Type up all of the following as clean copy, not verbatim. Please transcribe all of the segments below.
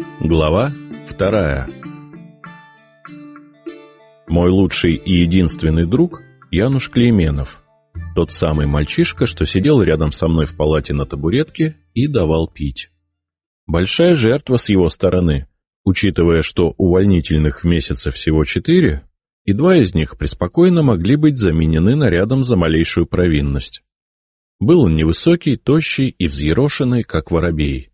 Глава 2. Мой лучший и единственный друг Януш Клейменов. Тот самый мальчишка, что сидел рядом со мной в палате на табуретке и давал пить. Большая жертва с его стороны, учитывая, что увольнительных в месяце всего 4, и 2 из них преспокойно могли быть заменены нарядом за малейшую провинность. Был он невысокий, тощий и взъерошенный, как воробей.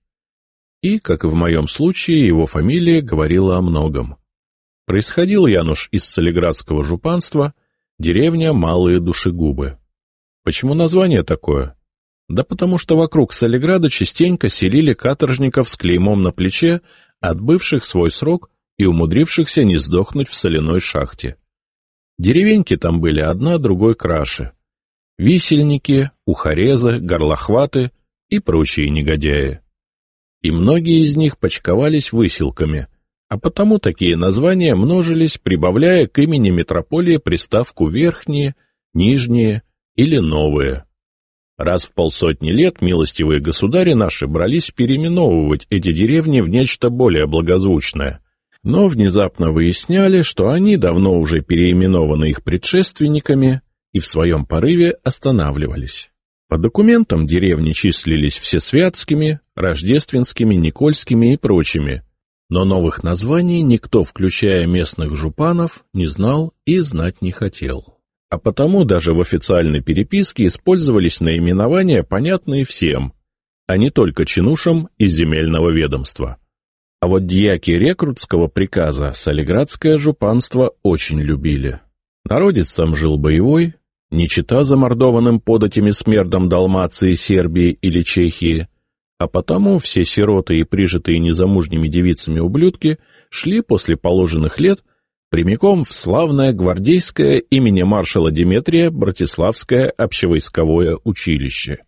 И, как и в моем случае, его фамилия говорила о многом. Происходил Януш из Солиградского жупанства, деревня Малые Душегубы. Почему название такое? Да потому что вокруг Солиграда частенько селили каторжников с клеймом на плече, отбывших свой срок и умудрившихся не сдохнуть в соляной шахте. Деревеньки там были одна другой краше. Висельники, ухарезы, горлохваты и прочие негодяи. И многие из них почковались выселками, а потому такие названия множились, прибавляя к имени метрополии приставку «верхние», «нижние» или «новые». Раз в 50 лет милостивые государи наши брались переименовывать эти деревни в нечто более благозвучное, но внезапно выясняли, что они давно уже переименованы их предшественниками и в своем порыве останавливались. По документам деревни числились всесвятскими, рождественскими, никольскими и прочими, но новых названий никто, включая местных жупанов, не знал и знать не хотел. А потому даже в официальной переписке использовались наименования, понятные всем, а не только чинушам из земельного ведомства. А вот дьяки рекрутского приказа солиградское жупанство очень любили. Народец там жил боевой, не чета замордованным податями смердом Далмации, Сербии или Чехии, а потому все сироты и прижитые незамужними девицами ублюдки шли после положенных лет прямиком в славное гвардейское имени маршала Деметрия Братиславское общевойсковое училище.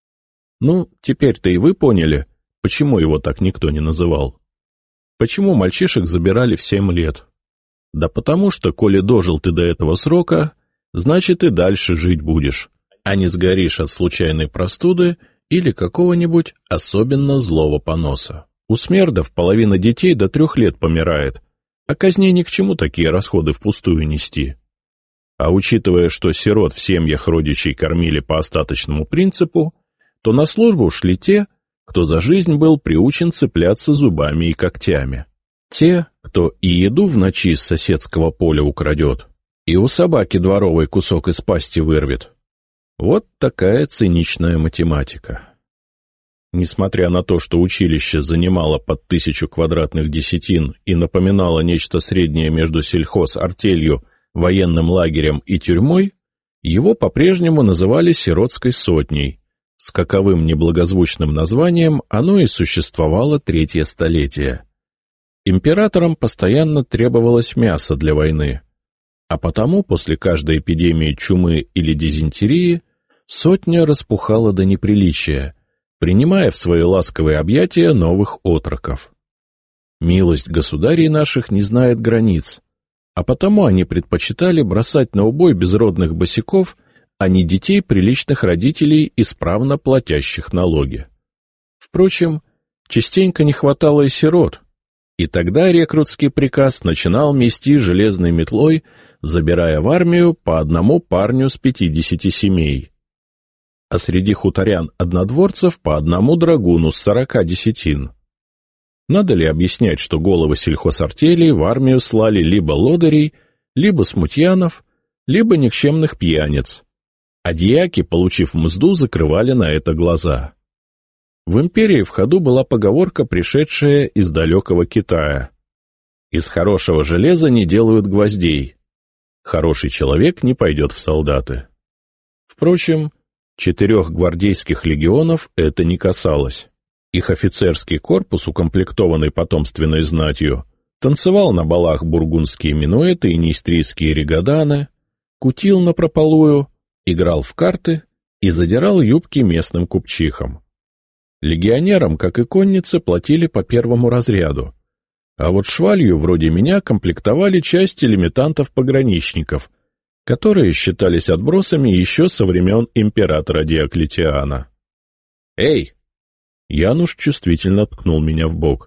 Ну, теперь-то и вы поняли, почему его так никто не называл. Почему мальчишек забирали в 7 лет? Да потому что, коли дожил ты до этого срока, значит и дальше жить будешь, а не сгоришь от случайной простуды или какого-нибудь особенно злого поноса. У смердов половина детей до 3 лет помирает, а казне ни к чему такие расходы впустую нести. А учитывая, что сирот в семьях родичей кормили по остаточному принципу, то на службу шли те, кто за жизнь был приучен цепляться зубами и когтями. Те, кто и еду в ночи с соседского поля украдет, и у собаки дворовой кусок из пасти вырвет. Вот такая циничная математика. Несмотря на то, что училище занимало под 1000 квадратных десятин и напоминало нечто среднее между сельхозартелью, военным лагерем и тюрьмой, его по-прежнему называли «сиротской сотней». С каковым неблагозвучным названием оно и существовало 3-е столетие. Императорам постоянно требовалось мясо для войны. А потому после каждой эпидемии чумы или дизентерии сотня распухала до неприличия, принимая в свои ласковые объятия новых отроков. Милость государей наших не знает границ, а потому они предпочитали бросать на убой безродных босяков, а не детей приличных родителей, исправно платящих налоги. Впрочем, частенько не хватало и сирот, и тогда рекрутский приказ начинал мести железной метлой, забирая в армию по одному парню с 50 семей. А среди хуторян-однодворцев по одному драгуну с 40 десятин. Надо ли объяснять, что головы сельхозартелей в армию слали либо лодырей, либо смутьянов, либо никчемных пьяниц, а дьяки, получив мзду, закрывали на это глаза. В империи в ходу была поговорка, пришедшая из далекого Китая: «Из хорошего железа не делают гвоздей. Хороший человек не пойдет в солдаты». Впрочем, 4 гвардейских легионов это не касалось. Их офицерский корпус, укомплектованный потомственной знатью, танцевал на балах бургундские минуэты и нейстрийские регоданы, кутил напропалую, играл в карты и задирал юбки местным купчихам. Легионерам, как и коннице, платили по 1-му разряду, а вот швалью вроде меня комплектовали части лимитантов-пограничников, которые считались отбросами еще со времен императора Диоклетиана. «Эй!» Януш чувствительно ткнул меня в бок.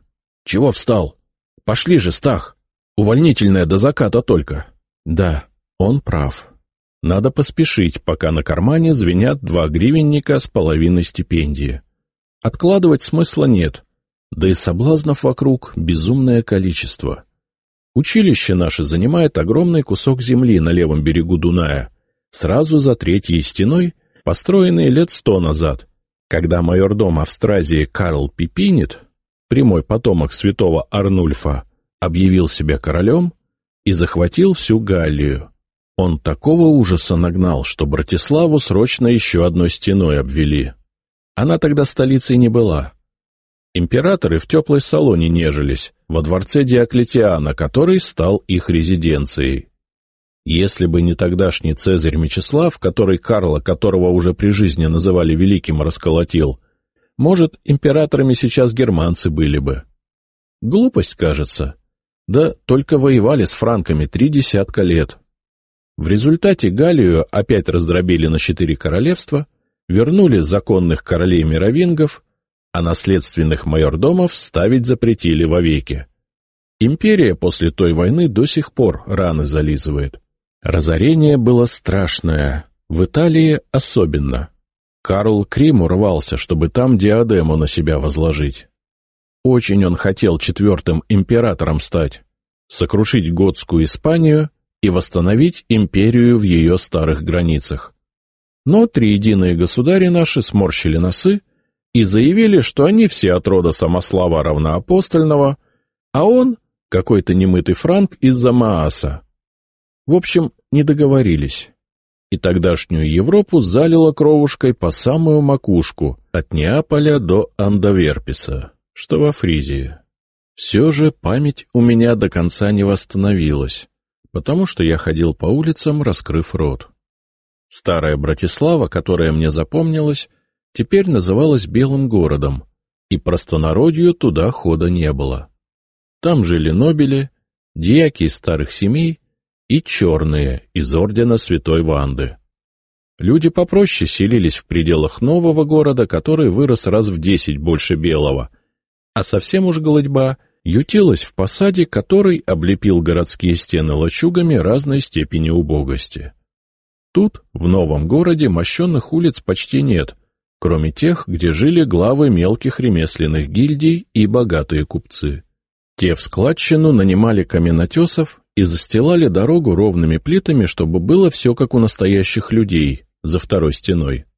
Чего встал? Пошли же, Стах! Увольнительное до заката только. Да, он прав. Надо поспешить, пока на кармане звенят 2 гривенника с половиной стипендии. Откладывать смысла нет, да и соблазнов вокруг безумное количество. Училище наше занимает огромный кусок земли на левом берегу Дуная, сразу за 3-й стеной, построенной лет 100 назад, когда майордом Австразии Карл Пипинит, прямой потомок святого Арнульфа, объявил себя королем и захватил всю Галлию. Он такого ужаса нагнал, что Братиславу срочно еще одной стеной обвели. Она тогда столицей не была. Императоры в теплой салоне нежились, во дворце Диоклетиана, который стал их резиденцией. Если бы не тогдашний Цезарь Мечислав, который Карла, которого уже при жизни называли Великим, расколотил, может, императорами сейчас германцы были бы. Глупость, кажется. Да только воевали с франками 30 лет. В результате Галлию опять раздробили на 4 королевства, вернули законных королей мировингов, а наследственных майордомов ставить запретили вовеки. Империя после той войны до сих пор раны зализывает. Разорение было страшное, в Италии особенно. Карл к Риму рвался, чтобы там диадему на себя возложить. Очень он хотел 4-м императором стать, сокрушить готскую Испанию и восстановить империю в ее старых границах. Но триединые государи наши сморщили носы и заявили, что они все от рода Самослава Равноапостольного, а он — какой-то немытый франк из-за Мааса. В общем, не договорились. И тогдашнюю Европу залило кровушкой по самую макушку, от Неаполя до Андоверписа, что во Фризии. Все же память у меня до конца не восстановилась, потому что я ходил по улицам, раскрыв рот. Старая Братислава, которая мне запомнилась, теперь называлась Белым городом, и простонародью туда хода не было. Там жили нобели, дьяки из старых семей и черные из ордена Святой Ванды. Люди попроще селились в пределах нового города, который вырос раз в 10 больше Белого, а совсем уж голодьба ютилась в посаде, который облепил городские стены лачугами разной степени убогости. Тут, в новом городе, мощенных улиц почти нет, кроме тех, где жили главы мелких ремесленных гильдий и богатые купцы. Те в складчину нанимали каменотесов и застилали дорогу ровными плитами, чтобы было все как у настоящих людей, за второй стеной.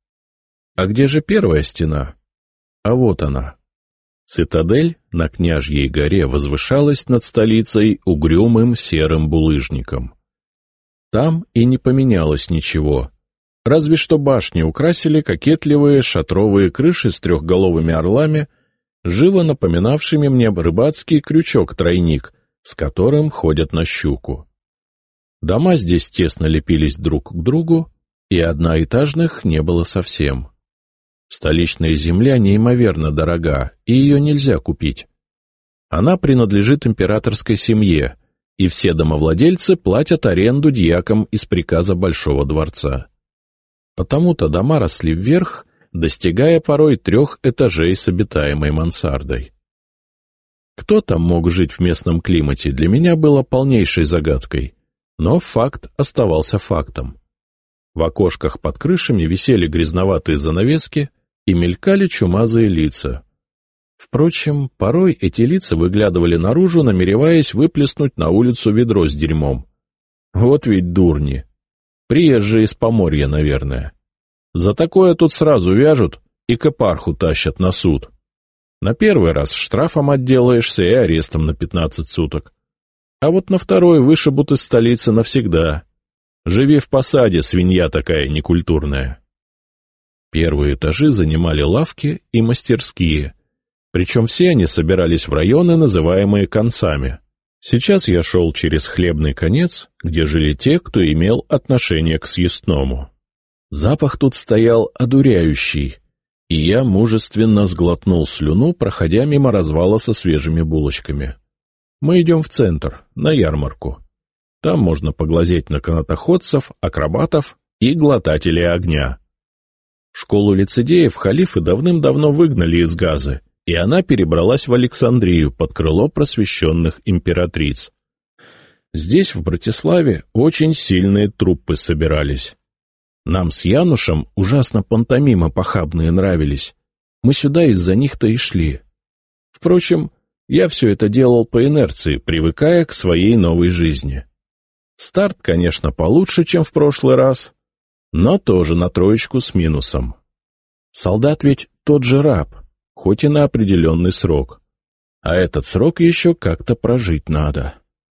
А где же первая стена? А вот она. Цитадель на Княжьей горе возвышалась над столицей угрюмым серым булыжником. Там и не поменялось ничего, разве что башни украсили кокетливые шатровые крыши с трехголовыми орлами, живо напоминавшими мне рыбацкий крючок-тройник, с которым ходят на щуку. Дома здесь тесно лепились друг к другу, и одноэтажных не было совсем. Столичная земля неимоверно дорога, и ее нельзя купить. Она принадлежит императорской семье, и все домовладельцы платят аренду дьякам из приказа Большого дворца. Потому-то дома росли вверх, достигая порой 3 этажей с обитаемой мансардой. Кто там мог жить в местном климате, для меня было полнейшей загадкой, но факт оставался фактом. В окошках под крышами висели грязноватые занавески и мелькали чумазые лица. Впрочем, порой эти лица выглядывали наружу, намереваясь выплеснуть на улицу ведро с дерьмом. Вот ведь дурни. Приезжие из Поморья, наверное. За такое тут сразу вяжут и к епарху тащат на суд. На первый раз штрафом отделаешься и арестом на 15 суток. А вот на второй вышибут из столицы навсегда. Живи в посаде, свинья такая некультурная. Первые этажи занимали лавки и мастерские, причем все они собирались в районы, называемые концами. Сейчас я шел через хлебный конец, где жили те, кто имел отношение к съестному. Запах тут стоял одуряющий, и я мужественно сглотнул слюну, проходя мимо развала со свежими булочками. Мы идем в центр, на ярмарку. Там можно поглазеть на канатоходцев, акробатов и глотателей огня. Школу лицедеев халифы давным-давно выгнали из Газы, и она перебралась в Александрию под крыло просвещенных императриц. Здесь, в Братиславе, очень сильные труппы собирались. Нам с Янушем ужасно пантомимы похабные нравились. Мы сюда из-за них-то и шли. Впрочем, я все это делал по инерции, привыкая к своей новой жизни. Старт, конечно, получше, чем в прошлый раз, но тоже на 3 с минусом. Солдат ведь тот же раб, хоть и на определенный срок. А этот срок еще как-то прожить надо.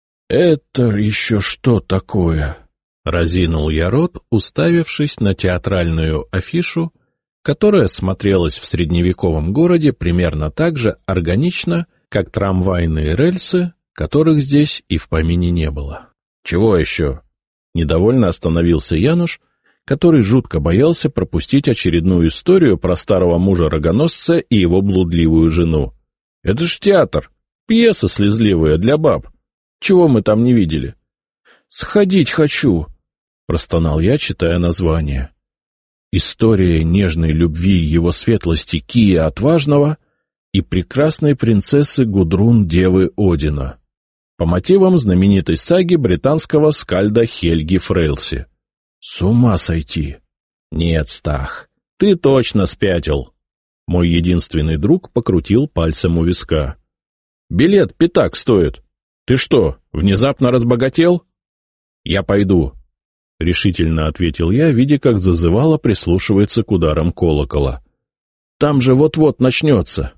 «Это еще что такое?» — разинул я рот, уставившись на театральную афишу, которая смотрелась в средневековом городе примерно так же органично, как трамвайные рельсы, которых здесь и в помине не было. «Чего еще?» — недовольно остановился Януш, который жутко боялся пропустить очередную историю про старого мужа-рогоносца и его блудливую жену. «Это ж театр, пьеса слезливая для баб. Чего мы там не видели?» «Сходить хочу», — простонал я, читая название. «История нежной любви его светлости Кия Отважного и прекрасной принцессы Гудрун Девы Одина по мотивам знаменитой саги британского скальда Хельги Фрейлси». «С ума сойти!» «Нет, Стах, ты точно спятил!» Мой единственный друг покрутил пальцем у виска. «Билет пятак стоит. Ты что, внезапно разбогател?» «Я пойду», — решительно ответил я, видя, как зазывало прислушивается к ударам колокола. «Там же вот-вот начнется».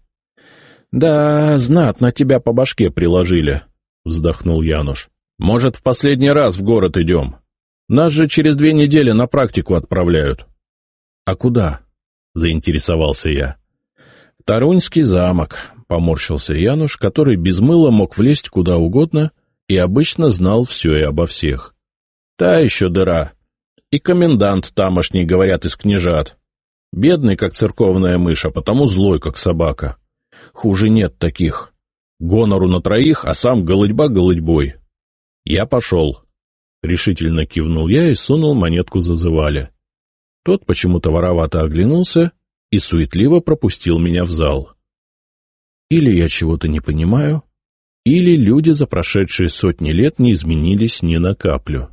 «Да, знатно тебя по башке приложили», — вздохнул Януш. «Может, в последний раз в город идем? Нас же через 2 недели на практику отправляют». «А куда?» — заинтересовался я. «В Тарунский замок», — поморщился Януш, который без мыла мог влезть куда угодно и обычно знал все и обо всех. «Та еще дыра. И комендант тамошний, говорят, из княжат. Бедный, как церковная мышь, а потому злой, как собака. Хуже нет таких. Гонору на 3, а сам голытьба голытьбой. Я пошел». Решительно кивнул я и сунул монетку зазывали. Тот почему-то воровато оглянулся и суетливо пропустил меня в зал. Или я чего-то не понимаю, или люди за прошедшие сотни лет не изменились ни на каплю.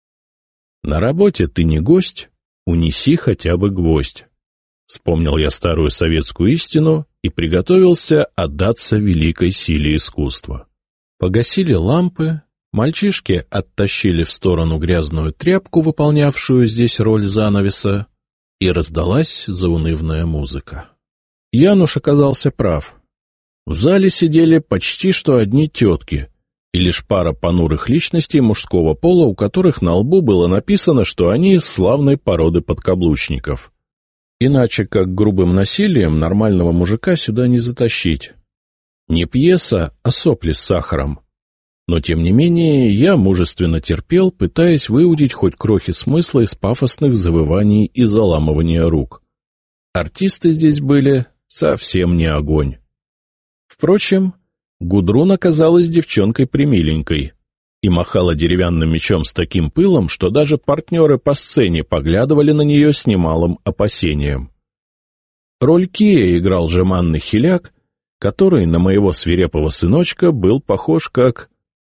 «На работе ты не гость, унеси хотя бы гвоздь». Вспомнил я старую советскую истину и приготовился отдаться великой силе искусства. Погасили лампы, мальчишки оттащили в сторону грязную тряпку, выполнявшую здесь роль занавеса, и раздалась заунывная музыка. Януш оказался прав. В зале сидели почти что одни тетки, и лишь пара понурых личностей мужского пола, у которых на лбу было написано, что они из славной породы подкаблучников. Иначе как грубым насилием нормального мужика сюда не затащить. Не пьеса, а сопли с сахаром. Но, тем не менее, я мужественно терпел, пытаясь выудить хоть крохи смысла из пафосных завываний и заламывания рук. Артисты здесь были совсем не огонь. Впрочем, Гудрун оказалась девчонкой примиленькой и махала деревянным мечом с таким пылом, что даже партнеры по сцене поглядывали на нее с немалым опасением. Роль Кия играл жеманный хиляк, который на моего свирепого сыночка был похож как...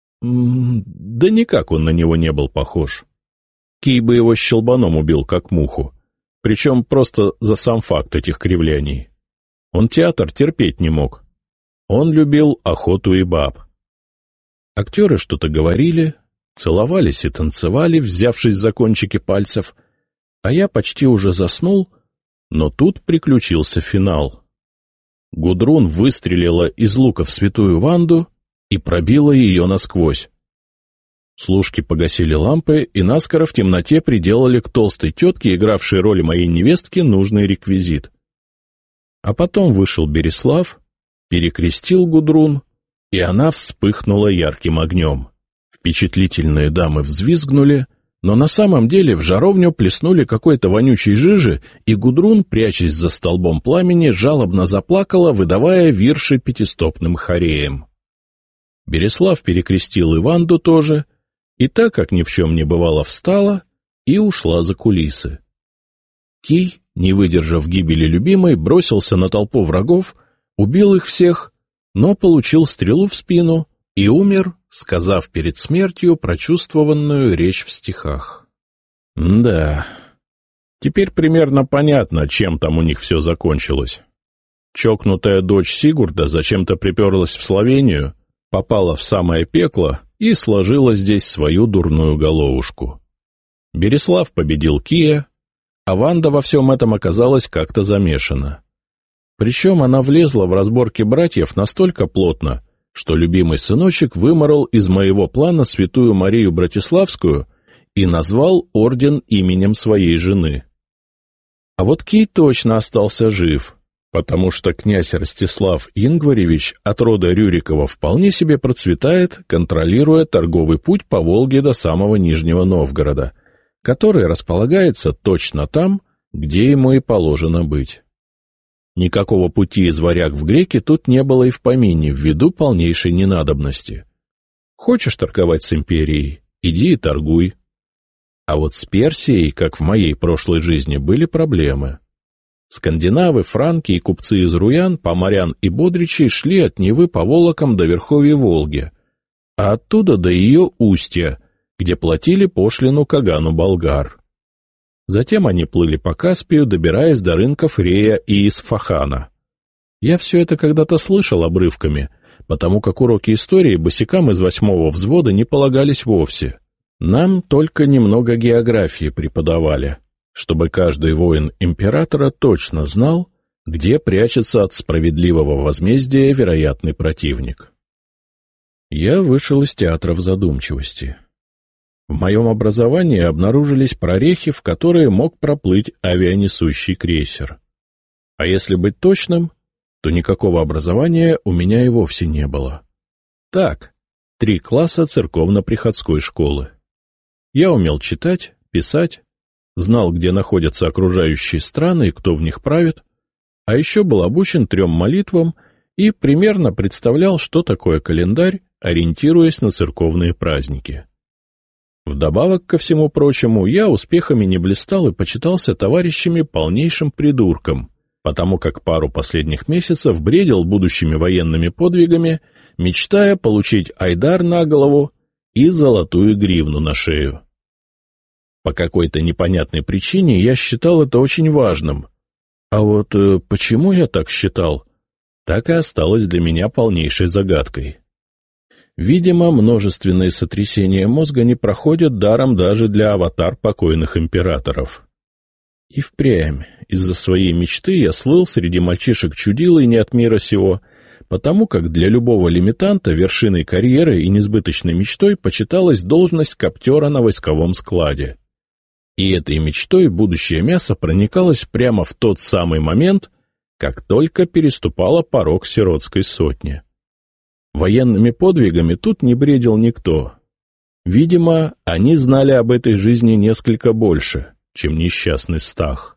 Да никак он на него не был похож. Кий бы его щелбаном убил, как муху, причем просто за сам факт этих кривляний. Он театр терпеть не мог. Он любил охоту и баб. Актеры что-то говорили, целовались и танцевали, взявшись за кончики пальцев, а я почти уже заснул, но тут приключился финал. Гудрун выстрелила из лука в святую Ванду и пробила ее насквозь. Служки погасили лампы и наскоро в темноте приделали к толстой тетке, игравшей роль моей невестки, нужный реквизит. А потом вышел Берислав, перекрестил Гудрун, и она вспыхнула ярким огнем. Впечатлительные дамы взвизгнули, но на самом деле в жаровню плеснули какой-то вонючей жижи, и Гудрун, прячась за столбом пламени, жалобно заплакала, выдавая вирши пятистопным хореем. Берислав перекрестил и Ванду тоже, и так, как ни в чем не бывало, встала и ушла за кулисы. Кий, не выдержав гибели любимой, бросился на толпу врагов, убил их всех, но получил стрелу в спину и умер, сказав перед смертью прочувствованную речь в стихах. Да, теперь примерно понятно, чем там у них все закончилось. Чокнутая дочь Сигурда зачем-то приперлась в Словению, попала в самое пекло и сложила здесь свою дурную головушку. Берислав победил Кия, а Ванда во всем этом оказалась как-то замешана. Причем она влезла в разборки братьев настолько плотно, что любимый сыночек выморол из моего плана святую Марию Братиславскую и назвал орден именем своей жены. А вот Кий точно остался жив, потому что князь Ростислав Ингваревич от рода Рюрикова вполне себе процветает, контролируя торговый путь по Волге до самого Нижнего Новгорода, который располагается точно там, где ему и положено быть. Никакого пути из Варяг в Греки тут не было и в помине, ввиду полнейшей ненадобности. Хочешь торговать с империей — иди и торгуй. А вот с Персией, как в моей прошлой жизни, были проблемы. Скандинавы, франки и купцы из Руян, Поморян и Бодричей шли от Невы по Волокам до верховья Волги, а оттуда до ее устья, где платили пошлину Кагану болгар. Затем они плыли по Каспию, добираясь до рынков Рея и Исфахана. Я все это когда-то слышал обрывками, потому как уроки истории босикам из 8-го взвода не полагались вовсе. Нам только немного географии преподавали, чтобы каждый воин императора точно знал, где прячется от справедливого возмездия вероятный противник. Я вышел из театра в задумчивости. В моем образовании обнаружились прорехи, в которые мог проплыть авианесущий крейсер. А если быть точным, то никакого образования у меня и вовсе не было. Так, 3 класса церковно-приходской школы. Я умел читать, писать, знал, где находятся окружающие страны и кто в них правит, а еще был обучен 3 молитвам и примерно представлял, что такое календарь, ориентируясь на церковные праздники. Вдобавок ко всему прочему, я успехами не блистал и почитался товарищами полнейшим придурком, потому как пару последних месяцев бредил будущими военными подвигами, мечтая получить айдар на голову и золотую гривну на шею. По какой-то непонятной причине я считал это очень важным. А вот почему я так считал, так и осталось для меня полнейшей загадкой. Видимо, множественные сотрясения мозга не проходят даром даже для аватар покойных императоров. И впрямь, из-за своей мечты я слыл среди мальчишек чудилой не от мира сего, потому как для любого лимитанта вершиной карьеры и несбыточной мечтой почиталась должность коптера на войсковом складе. И этой мечтой будущее мясо проникалось прямо в тот самый момент, как только переступало порог сиротской сотни. Военными подвигами тут не бредил никто. Видимо, они знали об этой жизни несколько больше, чем несчастный Стах.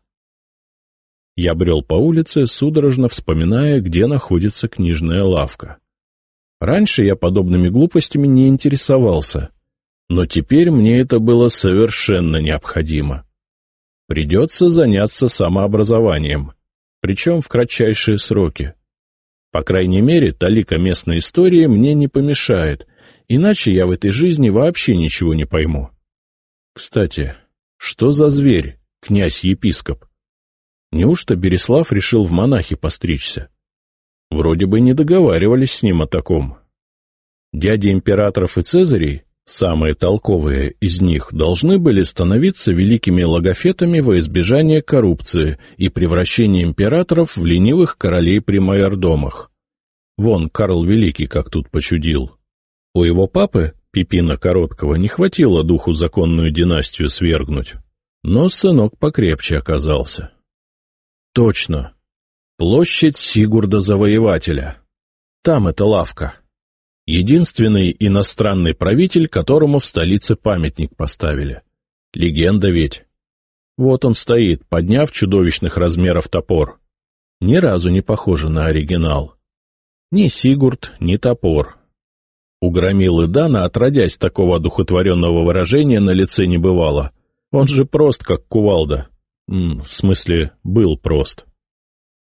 Я брел по улице, судорожно вспоминая, где находится книжная лавка. Раньше я подобными глупостями не интересовался, но теперь мне это было совершенно необходимо. Придется заняться самообразованием, причем в кратчайшие сроки. По крайней мере, талика местной истории мне не помешает, иначе я в этой жизни вообще ничего не пойму. Кстати, что за зверь, князь-епископ? Неужто Берислав решил в монахи постричься? Вроде бы не договаривались с ним о таком. Дяди императоров и цезарей, самые толковые из них, должны были становиться великими логофетами во избежание коррупции и превращения императоров в ленивых королей при майордомах. Вон Карл Великий как тут почудил. У его папы, Пипина Короткого, не хватило духу законную династию свергнуть, но сынок покрепче оказался. Точно. Площадь Сигурда Завоевателя. Там эта лавка. Единственный иностранный правитель, которому в столице памятник поставили. Легенда ведь. Вот он стоит, подняв чудовищных размеров топор. Ни разу не похоже на оригинал. Ни Сигурд, ни топор. У громилы Дана, отродясь, такого одухотворенного выражения на лице не бывало. Он же прост, как кувалда. В смысле, был прост.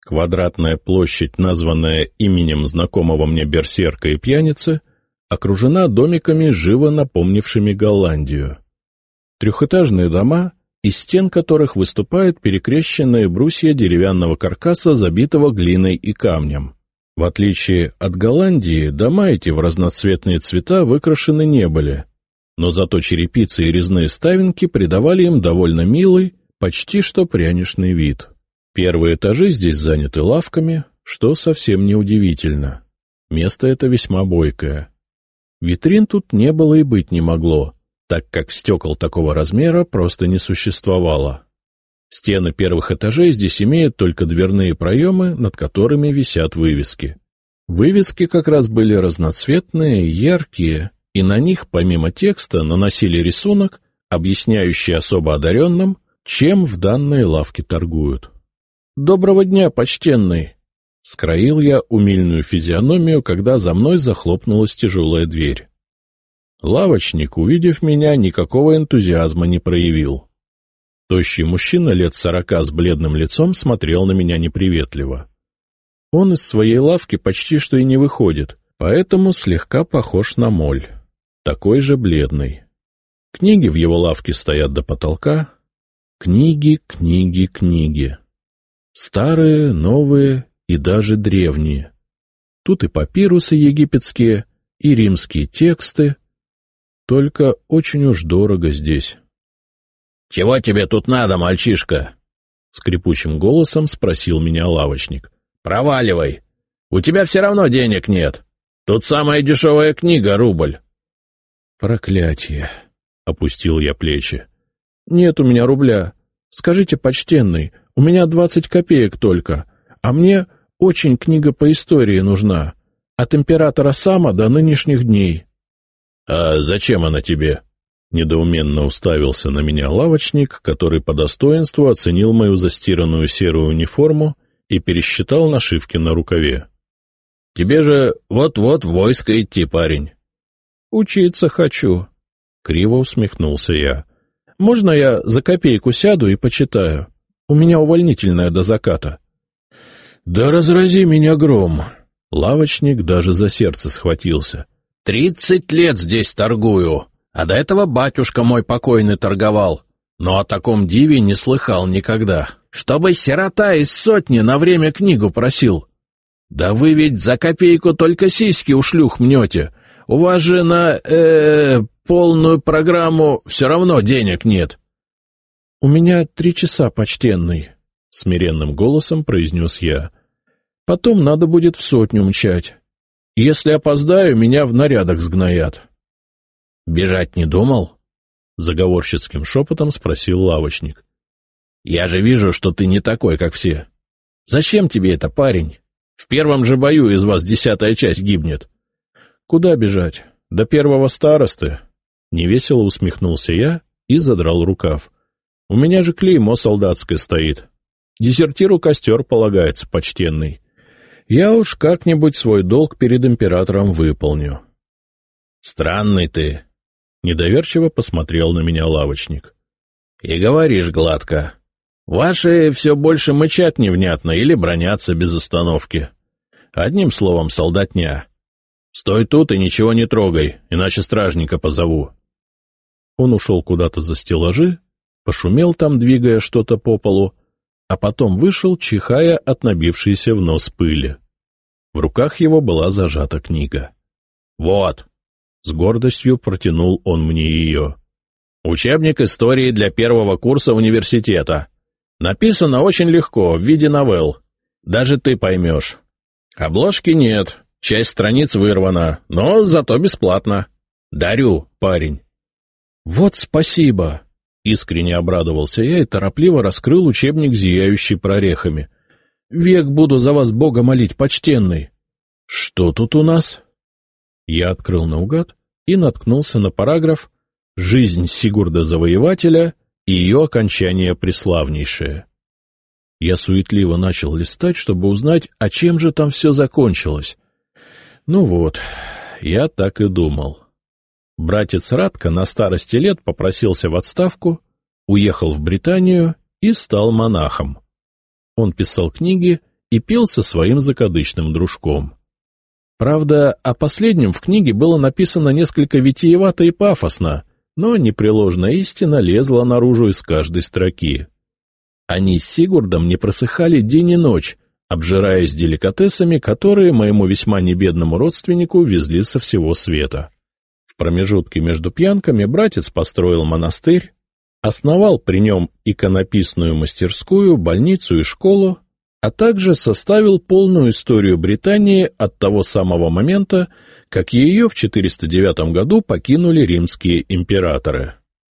Квадратная площадь, названная именем знакомого мне берсерка и пьяницы, окружена домиками, живо напомнившими Голландию. Трехэтажные дома, из стен которых выступают перекрещенные брусья деревянного каркаса, забитого глиной и камнем. В отличие от Голландии, дома эти в разноцветные цвета выкрашены не были, но зато черепицы и резные ставинки придавали им довольно милый, почти что пряничный вид. Первые этажи здесь заняты лавками, что совсем неудивительно. Место это весьма бойкое. Витрин тут не было и быть не могло, так как стекол такого размера просто не существовало. Стены первых этажей здесь имеют только дверные проемы, над которыми висят вывески. Вывески как раз были разноцветные, яркие, и на них, помимо текста, наносили рисунок, объясняющий особо одаренным, чем в данной лавке торгуют. «Доброго дня, почтенный!» — скроил я умильную физиономию, когда за мной захлопнулась тяжелая дверь. Лавочник, увидев меня, никакого энтузиазма не проявил. Тощий мужчина лет 40 с бледным лицом смотрел на меня неприветливо. Он из своей лавки почти что и не выходит, поэтому слегка похож на моль, такой же бледный. Книги в его лавке стоят до потолка. Книги, книги, книги. Старые, новые и даже древние. Тут и папирусы египетские, и римские тексты. Только очень уж дорого здесь. — Чего тебе тут надо, мальчишка? — скрипучим голосом спросил меня лавочник. — Проваливай. У тебя все равно денег нет. Тут самая дешевая книга — рубль. — Проклятие! — опустил я плечи. — Нет у меня рубля. Скажите, почтенный, у меня 20 копеек только, а мне очень книга по истории нужна. От императора Сама до нынешних дней. — А зачем она тебе? — недоуменно уставился на меня лавочник, который по достоинству оценил мою застиранную серую униформу и пересчитал нашивки на рукаве. — Тебе же вот-вот в войско идти, парень. — Учиться хочу, — криво усмехнулся я. — Можно я за копейку сяду и почитаю? У меня увольнительная до заката. — Да разрази меня гром! Лавочник даже за сердце схватился. — 30 лет здесь торгую! А до этого батюшка мой покойный торговал, но о таком диве не слыхал никогда. Чтобы сирота из сотни на время книгу просил. Да вы ведь за копейку только сиськи у шлюх мнете. У вас же на, полную программу все равно денег нет. — У меня 3 часа, почтенный, — смиренным голосом произнес я. — Потом надо будет в сотню мчать. Если опоздаю, меня в нарядах сгноят. — Бежать не думал? — заговорщицким шепотом спросил лавочник. — Я же вижу, что ты не такой, как все. Зачем тебе это, парень? В первом же бою из вас 10-я часть гибнет. — Куда бежать? До первого старосты? Невесело усмехнулся я и задрал рукав. У меня же клеймо солдатское стоит. Дезертиру костер полагается, почтенный. Я уж как-нибудь свой долг перед императором выполню. — Странный ты, — недоверчиво посмотрел на меня лавочник. — И говоришь гладко. Ваши все больше мычат невнятно или бронятся без остановки. Одним словом, солдатня. Стой тут и ничего не трогай, иначе стражника позову. Он ушел куда-то за стеллажи, пошумел там, двигая что-то по полу, а потом вышел, чихая от набившейся в нос пыли. В руках его была зажата книга. — Вот! — с гордостью протянул он мне ее. — Учебник истории для 1-го курса университета. Написано очень легко, в виде новелл. Даже ты поймешь. Обложки нет, часть страниц вырвана, но зато бесплатно. Дарю, парень. — Вот спасибо! — искренне обрадовался я и торопливо раскрыл учебник, зияющий прорехами. — Век буду за вас Бога молить, почтенный. — Что тут у нас? Я открыл наугад и наткнулся на параграф «Жизнь Сигурда Завоевателя и ее окончание преславнейшее». Я суетливо начал листать, чтобы узнать, а чем же там все закончилось. Ну вот, я так и думал. Братец Радко на старости лет попросился в отставку, уехал в Британию и стал монахом. Он писал книги и пил со своим закадычным дружком. Правда, о последнем в книге было написано несколько витиевато и пафосно, но непреложная истина лезла наружу из каждой строки. Они с Сигурдом не просыхали день и ночь, обжираясь деликатесами, которые моему весьма небедному родственнику везли со всего света. В промежутке между пьянками братец построил монастырь, основал при нем иконописную мастерскую, больницу и школу, а также составил полную историю Британии от того самого момента, как ее в 409 году покинули римские императоры.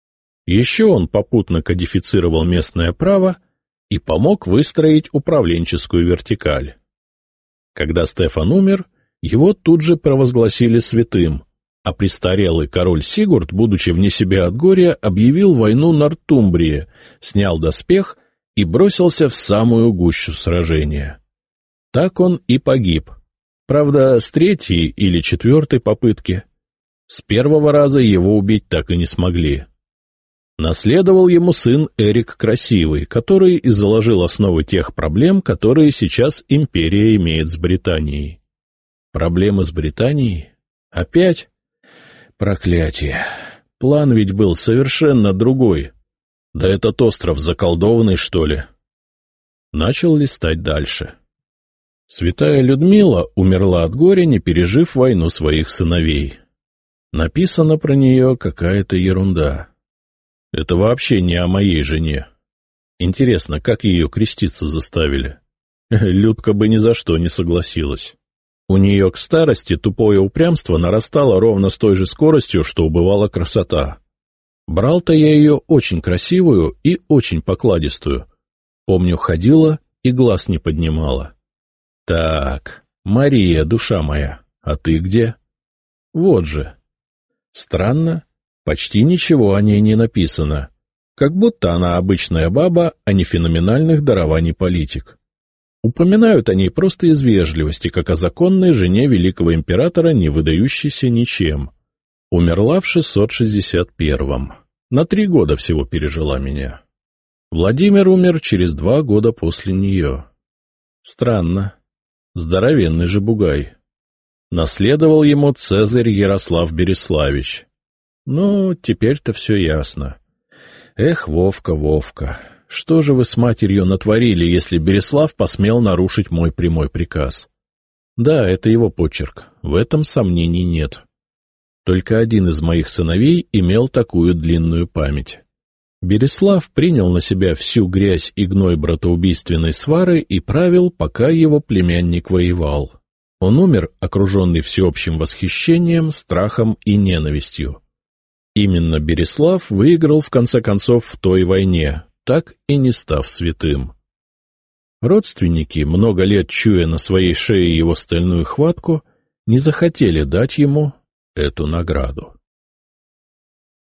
Еще он попутно кодифицировал местное право и помог выстроить управленческую вертикаль. Когда Стефан умер, его тут же провозгласили святым, а престарелый король Сигурд, будучи вне себя от горя, объявил войну Нортумбрии, снял доспех и бросился в самую гущу сражения. Так он и погиб. Правда, с 3-й или 4-й попытки. С первого раза его убить так и не смогли. Наследовал ему сын Эрик Красивый, который и заложил основы тех проблем, которые сейчас империя имеет с Британией. Проблемы с Британией? Опять? Проклятие. План ведь был совершенно другой. Да этот остров заколдованный, что ли? Начал листать дальше. Святая Людмила умерла от горя, не пережив войну своих сыновей. Написано про нее какая-то ерунда. Это вообще не о моей жене. Интересно, как ее креститься заставили? Людка бы ни за что не согласилась. У нее к старости тупое упрямство нарастало ровно с той же скоростью, что убывала красота. Брал-то я ее очень красивую и очень покладистую. Помню, ходила и глаз не поднимала. Так, Мария, душа моя, а ты где? Вот же. Странно, почти ничего о ней не написано. Как будто она обычная баба, а не феноменальных дарований политик. Упоминают о ней просто из вежливости, как о законной жене великого императора, не выдающейся ничем. Умерла в 661-м. На 3 года всего пережила меня. Владимир умер через 2 года после нее. Странно. Здоровенный же бугай. Наследовал ему Цезарь Ярослав Береславич. Ну, теперь-то все ясно. Эх, Вовка, Вовка, что же вы с матерью натворили, если Береслав посмел нарушить мой прямой приказ? Да, это его почерк, в этом сомнений нет. Только один из моих сыновей имел такую длинную память. Береслав принял на себя всю грязь и гной братоубийственной свары и правил, пока его племянник воевал. Он умер, окруженный всеобщим восхищением, страхом и ненавистью. Именно Береслав выиграл в конце концов в той войне, так и не став святым. Родственники, много лет чуя на своей шее его стальную хватку, не захотели дать ему эту награду.